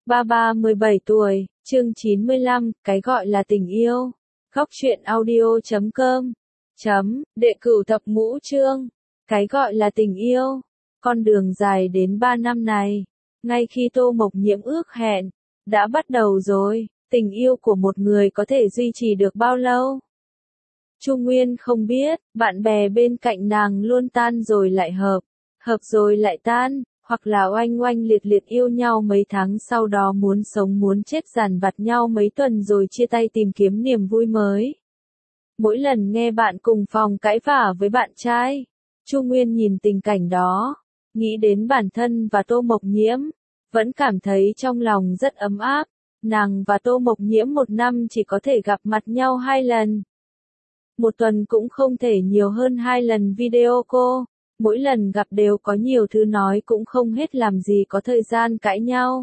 Ba 17 tuổi, chương 95, cái gọi là tình yêu. Góc truyện audio.com. Đệ cửu thập ngũ chương. Cái gọi là tình yêu. Con đường dài đến 3 năm này, ngay khi Tô Mộc Nhiễm ước hẹn, đã bắt đầu rồi. Tình yêu của một người có thể duy trì được bao lâu? Chu Nguyên không biết, bạn bè bên cạnh nàng luôn tan rồi lại hợp, hợp rồi lại tan, hoặc là oanh oanh liệt liệt yêu nhau mấy tháng sau đó muốn sống muốn chết dằn vặt nhau mấy tuần rồi chia tay tìm kiếm niềm vui mới. Mỗi lần nghe bạn cùng phòng cãi vã với bạn trai, Chu Nguyên nhìn tình cảnh đó, nghĩ đến bản thân và Tô Mộc Nhiễm, vẫn cảm thấy trong lòng rất ấm áp. Nàng và Tô Mộc Nhiễm một năm chỉ có thể gặp mặt nhau 2 lần. Một tuần cũng không thể nhiều hơn 2 lần video call, mỗi lần gặp đều có nhiều thứ nói cũng không hết làm gì có thời gian cãi nhau.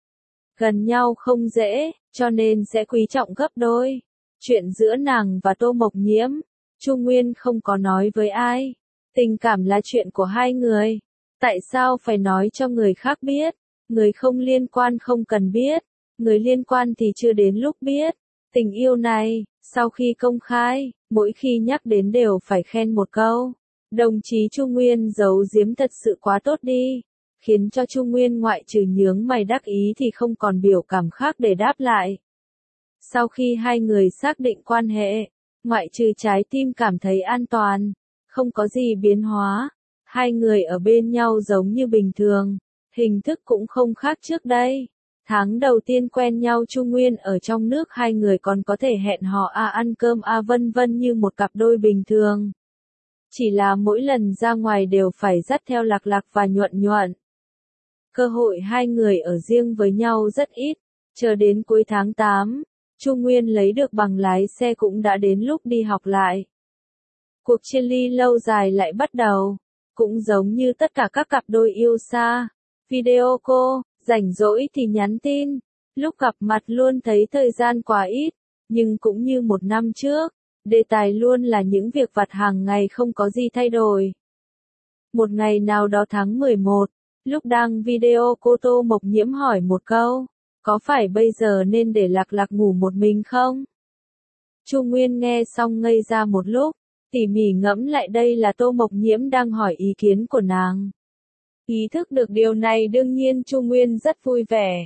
Gần nhau không dễ, cho nên sẽ quý trọng gấp đôi. Chuyện giữa nàng và Tô Mộc Nhiễm, Chu Nguyên không có nói với ai. Tình cảm là chuyện của hai người. Tại sao phải nói cho người khác biết? Người không liên quan không cần biết. Người liên quan thì chưa đến lúc biết. Tình yêu này, sau khi công khai, mỗi khi nhắc đến đều phải khen một câu. Đồng chí Chu Nguyên giấu giếm thật sự quá tốt đi, khiến cho Chu Nguyên ngoại trừ nhướng mày đắc ý thì không còn biểu cảm khác để đáp lại. Sau khi hai người xác định quan hệ, ngoại trừ trái tim cảm thấy an toàn, không có gì biến hóa, hai người ở bên nhau giống như bình thường, hình thức cũng không khác trước đây. Tháng đầu tiên quen nhau Chu Nguyên ở trong nước hai người còn có thể hẹn hò ăn cơm vân vân như một cặp đôi bình thường. Chỉ là mỗi lần ra ngoài đều phải dắt theo Lạc Lạc và Nhuận Nhuận. Cơ hội hai người ở riêng với nhau rất ít, chờ đến cuối tháng 8, Chu Nguyên lấy được bằng lái xe cũng đã đến lúc đi học lại. Cuộc chia ly lâu dài lại bắt đầu, cũng giống như tất cả các cặp đôi yêu xa, video call, rảnh rỗi thì nhắn tin, lúc gặp mặt luôn thấy thời gian quá ít, nhưng cũng như một năm trước. Đề tài luôn là những việc vặt hàng ngày không có gì thay đổi. Một ngày nào đó tháng 11, lúc đang video cô Tô Mộc Nhiễm hỏi một câu, có phải bây giờ nên để Lạc Lạc ngủ một mình không? Chu Nguyên nghe xong ngây ra một lúc, tỉ mỉ ngẫm lại đây là Tô Mộc Nhiễm đang hỏi ý kiến của nàng. Ý thức được điều này đương nhiên Chu Nguyên rất vui vẻ.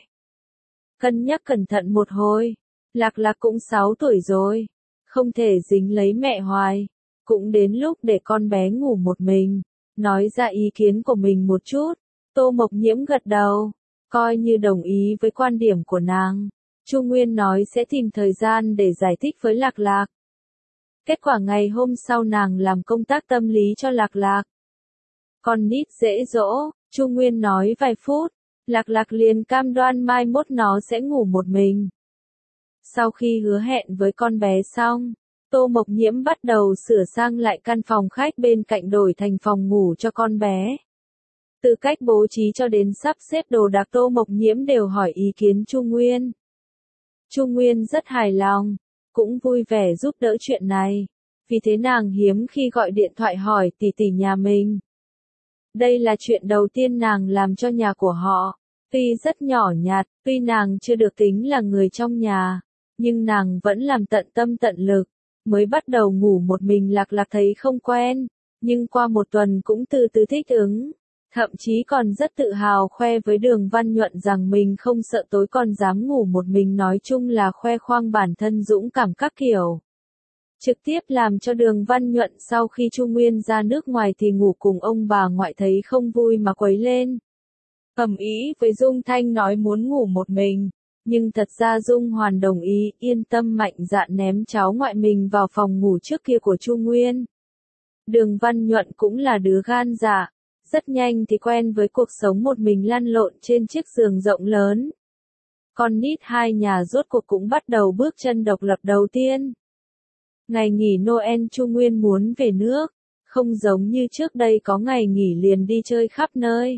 Cân nhắc cẩn thận một hồi, Lạc Lạc cũng 6 tuổi rồi. Không thể dính lấy mẹ hoài, cũng đến lúc để con bé ngủ một mình, nói ra ý kiến của mình một chút. Tô Mộc Nhiễm gật đầu, coi như đồng ý với quan điểm của nàng. Chu Nguyên nói sẽ tìm thời gian để giải thích với Lạc Lạc. Kết quả ngày hôm sau nàng làm công tác tâm lý cho Lạc Lạc. Con nít dễ dỗ, Chu Nguyên nói vài phút, Lạc Lạc liền cam đoan mai mốt nó sẽ ngủ một mình. Sau khi hứa hẹn với con bé xong, Tô Mộc Nhiễm bắt đầu sửa sang lại căn phòng khách bên cạnh đổi thành phòng ngủ cho con bé. Từ cách bố trí cho đến sắp xếp đồ đạc Tô Mộc Nhiễm đều hỏi ý kiến Chu Nguyên. Chu Nguyên rất hài lòng, cũng vui vẻ giúp đỡ chuyện này, vì thế nàng hiếm khi gọi điện thoại hỏi tỷ tỷ nhà mình. Đây là chuyện đầu tiên nàng làm cho nhà của họ, tuy rất nhỏ nhặt, tuy nàng chưa được tính là người trong nhà. Nhưng nàng vẫn làm tận tâm tận lực, mới bắt đầu ngủ một mình Lạc Lạc thấy không quen, nhưng qua một tuần cũng từ từ thích ứng, thậm chí còn rất tự hào khoe với Đường Văn Nhuận rằng mình không sợ tối còn dám ngủ một mình, nói chung là khoe khoang bản thân dũng cảm các kiểu. Trực tiếp làm cho Đường Văn Nhuận sau khi Chu Nguyên ra nước ngoài thì ngủ cùng ông bà ngoại thấy không vui mà quấy lên. Ầm ĩ với Dung Thanh nói muốn ngủ một mình. Nhưng thật ra Dung Hoàn đồng ý, yên tâm mạnh dạn ném cháu ngoại mình vào phòng ngủ trước kia của Chu Nguyên. Đường Văn Nhuận cũng là đứa gan dạ, rất nhanh thì quen với cuộc sống một mình lăn lộn trên chiếc giường rộng lớn. Con nít hai nhà rốt cuộc cũng bắt đầu bước chân độc lập đầu tiên. Ngày nghỉ Noel Chu Nguyên muốn về nước, không giống như trước đây có ngày nghỉ liền đi chơi khắp nơi.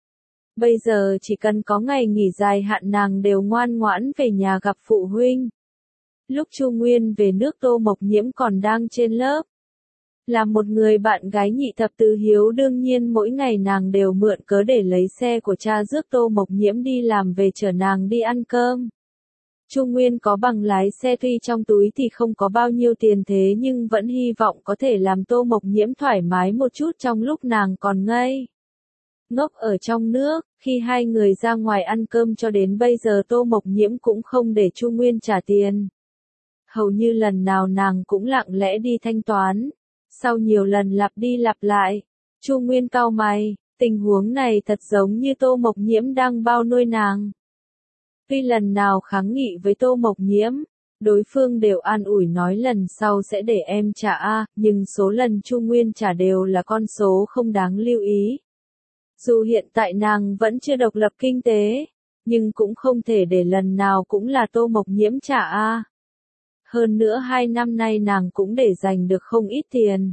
Bây giờ chỉ cần có ngày nghỉ dài hạn nàng đều ngoan ngoãn về nhà gặp phụ huynh. Lúc Chu Nguyên về nước Tô Mộc Nhiễm còn đang trên lớp. Là một người bạn gái nhị thập tứ hiếu đương nhiên mỗi ngày nàng đều mượn cớ để lấy xe của cha rước Tô Mộc Nhiễm đi làm về chở nàng đi ăn cơm. Chu Nguyên có bằng lái xe tuy trong túi thì không có bao nhiêu tiền thế nhưng vẫn hy vọng có thể làm Tô Mộc Nhiễm thoải mái một chút trong lúc nàng còn ngây ngốc ở trong nước. Khi hai người ra ngoài ăn cơm cho đến bây giờ Tô Mộc Nhiễm cũng không để Chu Nguyên trả tiền. Hầu như lần nào nàng cũng lặng lẽ đi thanh toán. Sau nhiều lần lặp đi lặp lại, Chu Nguyên cau mày, tình huống này thật giống như Tô Mộc Nhiễm đang bao nuôi nàng. Tuy lần nào kháng nghị với Tô Mộc Nhiễm, đối phương đều an ủi nói lần sau sẽ để em trả nhưng số lần Chu Nguyên trả đều là con số không đáng lưu ý. Dù hiện tại nàng vẫn chưa độc lập kinh tế, nhưng cũng không thể để lần nào cũng là Tô Mộc Nhiễm trả Hơn nữa 2 năm nay nàng cũng để dành được không ít tiền.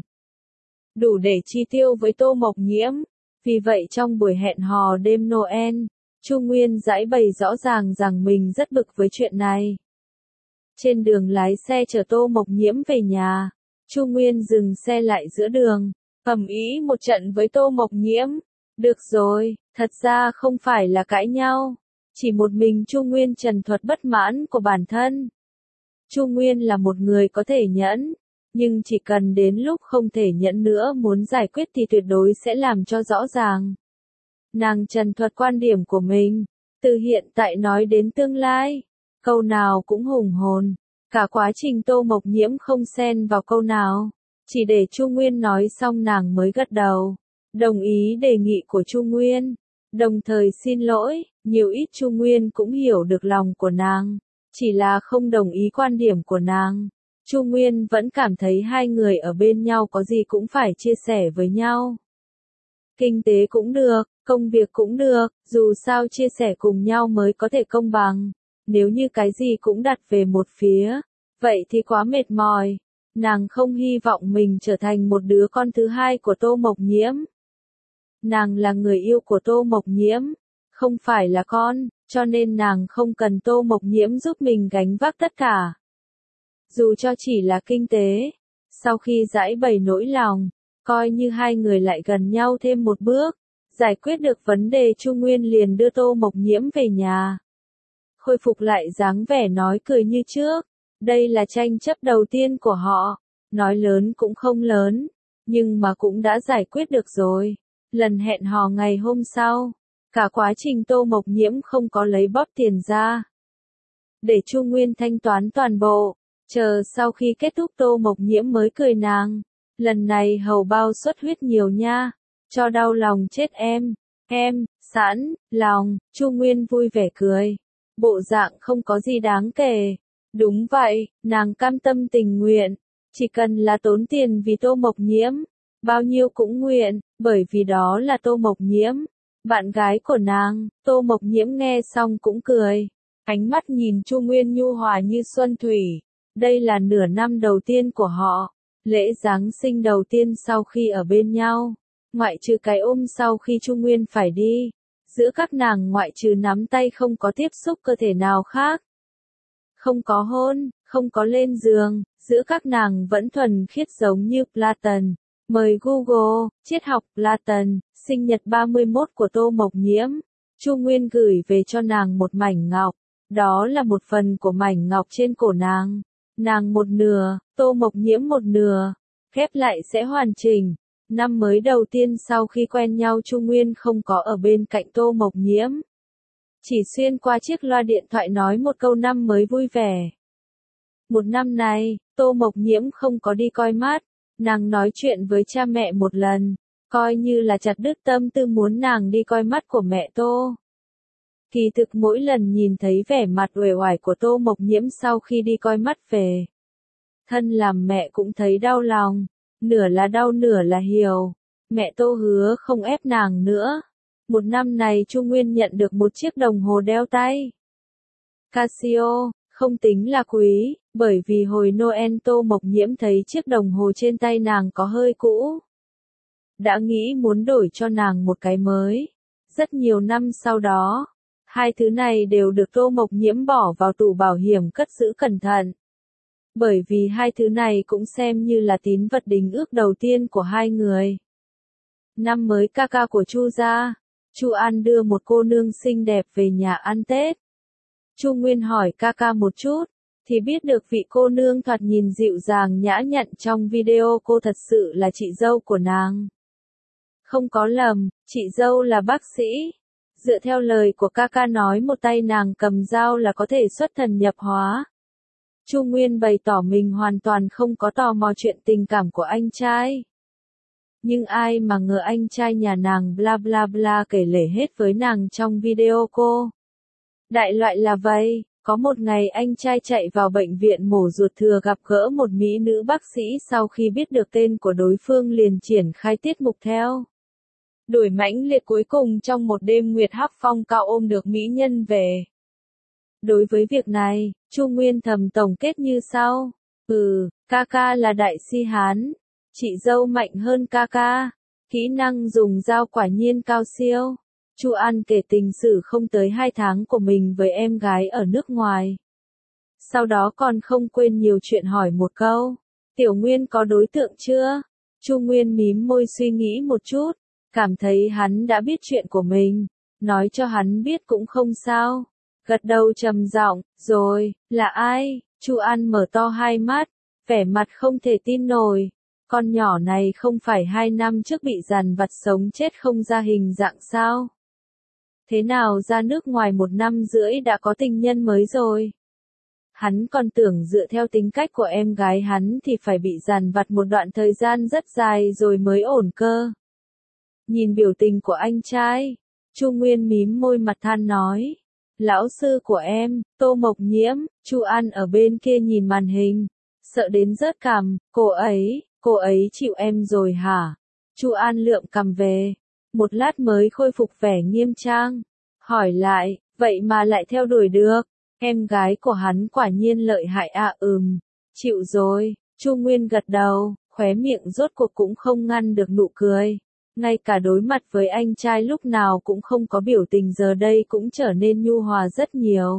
Đủ để chi tiêu với Tô Mộc Nhiễm. Vì vậy trong buổi hẹn hò đêm Noel, Chu Nguyên giải bày rõ ràng rằng mình rất bực với chuyện này. Trên đường lái xe chở Tô Mộc Nhiễm về nhà, Chu Nguyên dừng xe lại giữa đường, ầm ĩ một trận với Tô Mộc Nhiễm. Được rồi, thật ra không phải là cãi nhau, chỉ một mình Chu Nguyên trần thuật bất mãn của bản thân. Chu Nguyên là một người có thể nhẫn, nhưng chỉ cần đến lúc không thể nhẫn nữa muốn giải quyết thì tuyệt đối sẽ làm cho rõ ràng. Nàng trần thuật quan điểm của mình, từ hiện tại nói đến tương lai, câu nào cũng hùng hồn, cả quá trình Tô Mộc Nhiễm không xen vào câu nào, chỉ để Chu Nguyên nói xong nàng mới gật đầu, đồng ý đề nghị của Chu Nguyên, đồng thời xin lỗi, nhiều ít Chu Nguyên cũng hiểu được lòng của nàng, chỉ là không đồng ý quan điểm của nàng. Chu Nguyên vẫn cảm thấy hai người ở bên nhau có gì cũng phải chia sẻ với nhau. Kinh tế cũng được, công việc cũng được, dù sao chia sẻ cùng nhau mới có thể công bằng. Nếu như cái gì cũng đặt về một phía, vậy thì quá mệt mỏi. Nàng không hy vọng mình trở thành một đứa con thứ hai của Tô Mộc Nhiễm. Nàng là người yêu của Tô Mộc Nhiễm, không phải là con, cho nên nàng không cần Tô Mộc Nhiễm giúp mình gánh vác tất cả. Dù cho chỉ là kinh tế, sau khi giải bày nỗi lòng, coi như hai người lại gần nhau thêm một bước, giải quyết được vấn đề Chu Nguyên liền đưa Tô Mộc Nhiễm về nhà. Khôi phục lại dáng vẻ nói cười như trước, đây là tranh chấp đầu tiên của họ, nói lớn cũng không lớn, nhưng mà cũng đã giải quyết được rồi. Lần hẹn hò ngày hôm sau, cả quá trình Tô Mộc Nhiễm không có lấy bóp tiền ra, để Chu Nguyên thanh toán toàn bộ. Chờ sau khi kết thúc Tô Mộc Nhiễm mới cười nàng, lần này hầu bao xuất huyết nhiều nha, cho đau lòng chết em, sẵn, lòng, Chu Nguyên vui vẻ cười, bộ dạng không có gì đáng kể, đúng vậy, nàng cam tâm tình nguyện, chỉ cần là tốn tiền vì Tô Mộc Nhiễm, bao nhiêu cũng nguyện, bởi vì đó là Tô Mộc Nhiễm, bạn gái của nàng. Tô Mộc Nhiễm nghe xong cũng cười, ánh mắt nhìn Chu Nguyên nhu hòa như xuân thủy. Đây là nửa năm đầu tiên của họ, lễ Giáng sinh đầu tiên sau khi ở bên nhau, ngoại trừ cái ôm sau khi Chu Nguyên phải đi, giữa các nàng ngoại trừ nắm tay không có tiếp xúc cơ thể nào khác. Không có hôn, không có lên giường, giữa các nàng vẫn thuần khiết giống như Platon. Mời Google, triết học Platon, sinh nhật 31 của Tô Mộc Nhiễm. Chu Nguyên gửi về cho nàng một mảnh ngọc, đó là một phần của mảnh ngọc trên cổ nàng. Nàng một nửa, Tô Mộc Nhiễm một nửa, ghép lại sẽ hoàn chỉnh. Năm mới đầu tiên sau khi quen nhau Chu Nguyên không có ở bên cạnh Tô Mộc Nhiễm. Chỉ xuyên qua chiếc loa điện thoại nói một câu năm mới vui vẻ. Một năm này, Tô Mộc Nhiễm không có đi coi mắt, nàng nói chuyện với cha mẹ một lần, coi như là chặt đứt tâm tư muốn nàng đi coi mắt của mẹ Tô. Kỳ thực mỗi lần nhìn thấy vẻ mặt uể oải của Tô Mộc Nhiễm sau khi đi coi mắt về, thân làm mẹ cũng thấy đau lòng, nửa là đau nửa là hiểu. Mẹ Tô hứa không ép nàng nữa. Một năm này Chu Nguyên nhận được một chiếc đồng hồ đeo tay Casio, không tính là quý, bởi vì hồi Noel Tô Mộc Nhiễm thấy chiếc đồng hồ trên tay nàng có hơi cũ. Đã nghĩ muốn đổi cho nàng một cái mới. Rất nhiều năm sau đó, hai thứ này đều được Tô Mộc Nhiễm bỏ vào tủ bảo hiểm cất giữ cẩn thận. Bởi vì hai thứ này cũng xem như là tín vật đính ước đầu tiên của hai người. Năm mới ca ca của Chu gia, Chu An đưa một cô nương xinh đẹp về nhà ăn Tết. Chu Nguyên hỏi ca ca một chút, thì biết được vị cô nương thoạt nhìn dịu dàng nhã nhặn trong video cô thật sự là chị dâu của nàng. Không có lầm, chị dâu là bác sĩ. Dựa theo lời của ca ca nói một tay nàng cầm dao là có thể xuất thần nhập hóa. Chu Nguyên bày tỏ mình hoàn toàn không có tò mò chuyện tình cảm của anh trai. Nhưng ai mà ngờ anh trai nhà nàng bla bla bla kể lể hết với nàng trong video cô. Đại loại là vậy, có một ngày anh trai chạy vào bệnh viện mổ ruột thừa gặp gỡ một mỹ nữ bác sĩ sau khi biết được tên của đối phương liền triển khai tiết mục theo. Đuổi mãnh liệt cuối cùng trong một đêm Nguyệt Hắc Phong cao ôm được mỹ nhân về. Đối với việc này, Chu Nguyên thầm tổng kết như sau. Ca ca là đại si hán. Chị dâu mạnh hơn ca ca. Kỹ năng dùng dao quả nhiên cao siêu. Chu An kể tình sử không tới 2 tháng của mình với em gái ở nước ngoài. Sau đó còn không quên nhiều chuyện hỏi một câu. Tiểu Nguyên có đối tượng chưa? Chu Nguyên mím môi suy nghĩ một chút. Cảm thấy hắn đã biết chuyện của mình. Nói cho hắn biết cũng không sao. Gật đầu trầm giọng, rồi, là ai? Chu An mở to hai mắt, vẻ mặt không thể tin nổi. Con nhỏ này không phải 2 năm trước bị dằn vặt sống chết không ra hình dạng sao? Thế nào ra nước ngoài 1 năm rưỡi đã có tình nhân mới rồi? Hắn còn tưởng dựa theo tính cách của em gái hắn thì phải bị dằn vặt một đoạn thời gian rất dài rồi mới ổn cơ. Nhìn biểu tình của anh trai, Chu Nguyên mím môi mặt than nói. Lão sư của em, Tô Mộc Nhiễm. Chu An ở bên kia nhìn màn hình, sợ đến rớt cằm, cô ấy chịu em rồi hả? Chu An lượm cằm về, một lát mới khôi phục vẻ nghiêm trang, hỏi lại, vậy mà lại theo đuổi được, em gái của hắn quả nhiên lợi hại à? Chịu rồi, Chu Nguyên gật đầu, khóe miệng rốt cuộc cũng không ngăn được nụ cười. Ngay cả đối mặt với anh trai lúc nào cũng không có biểu tình giờ đây cũng trở nên nhu hòa rất nhiều.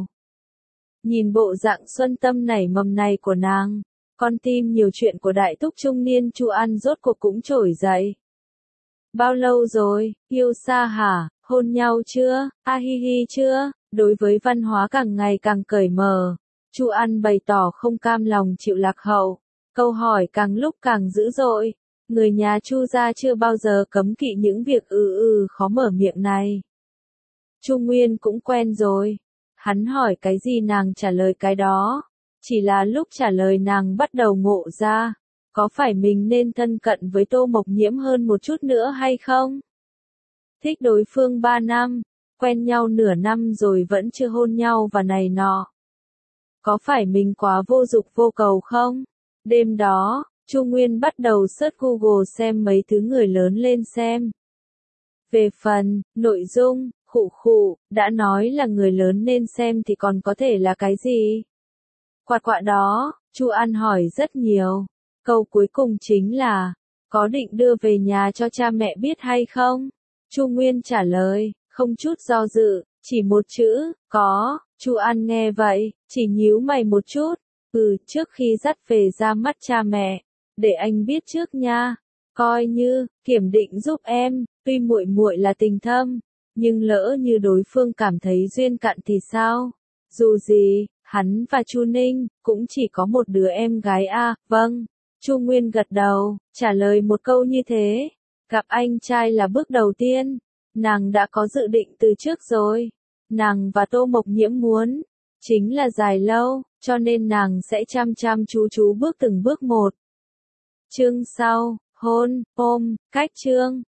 Nhìn bộ dạng xuân tâm nảy mầm này của nàng, con tim nhiều chuyện của đại thúc trung niên Chu An rốt cuộc cũng trỗi dậy. Bao lâu rồi, yêu xa hả, hôn nhau chưa, hi hi chưa? Đối với văn hóa càng ngày càng cởi mở, Chu An bày tỏ không cam lòng chịu lạc hậu. Câu hỏi càng lúc càng dữ dội. Người nhà Chu gia chưa bao giờ cấm kỵ những việc khó mở miệng này. Chu Nguyên cũng quen rồi. Hắn hỏi cái gì nàng trả lời cái đó. Chỉ là lúc trả lời nàng bắt đầu ngộ ra. Có phải mình nên thân cận với Tô Mộc Nhiễm hơn một chút nữa hay không? Thích đối phương 3 năm, quen nhau nửa năm rồi vẫn chưa hôn nhau và này nọ. Có phải mình quá vô dụng vô cầu không? Đêm đó, Chu Nguyên bắt đầu search Google xem mấy thứ người lớn lên xem. Về phần, nội dung, đã nói là người lớn nên xem thì còn có thể là cái gì? Quạ đó, Chu An hỏi rất nhiều. Câu cuối cùng chính là, có định đưa về nhà cho cha mẹ biết hay không? Chu Nguyên trả lời, không chút do dự, chỉ một chữ, có. Chu An nghe vậy, chỉ nhíu mày một chút. Trước khi dắt về ra mắt cha mẹ, để anh biết trước nha. Coi như kiểm định giúp em, tuy muội muội là tình thâm, nhưng lỡ như đối phương cảm thấy duyên cạn thì sao? Dù gì, hắn và Chu Ninh cũng chỉ có một đứa em gái à? Vâng. Chu Nguyên gật đầu, trả lời một câu như thế. Gặp anh trai là bước đầu tiên, nàng đã có dự định từ trước rồi. Nàng và Tô Mộc Nhiễm muốn chính là dài lâu, cho nên nàng sẽ chăm chăm chú bước từng bước một. Chương sau, hôn, ôm, cách chương.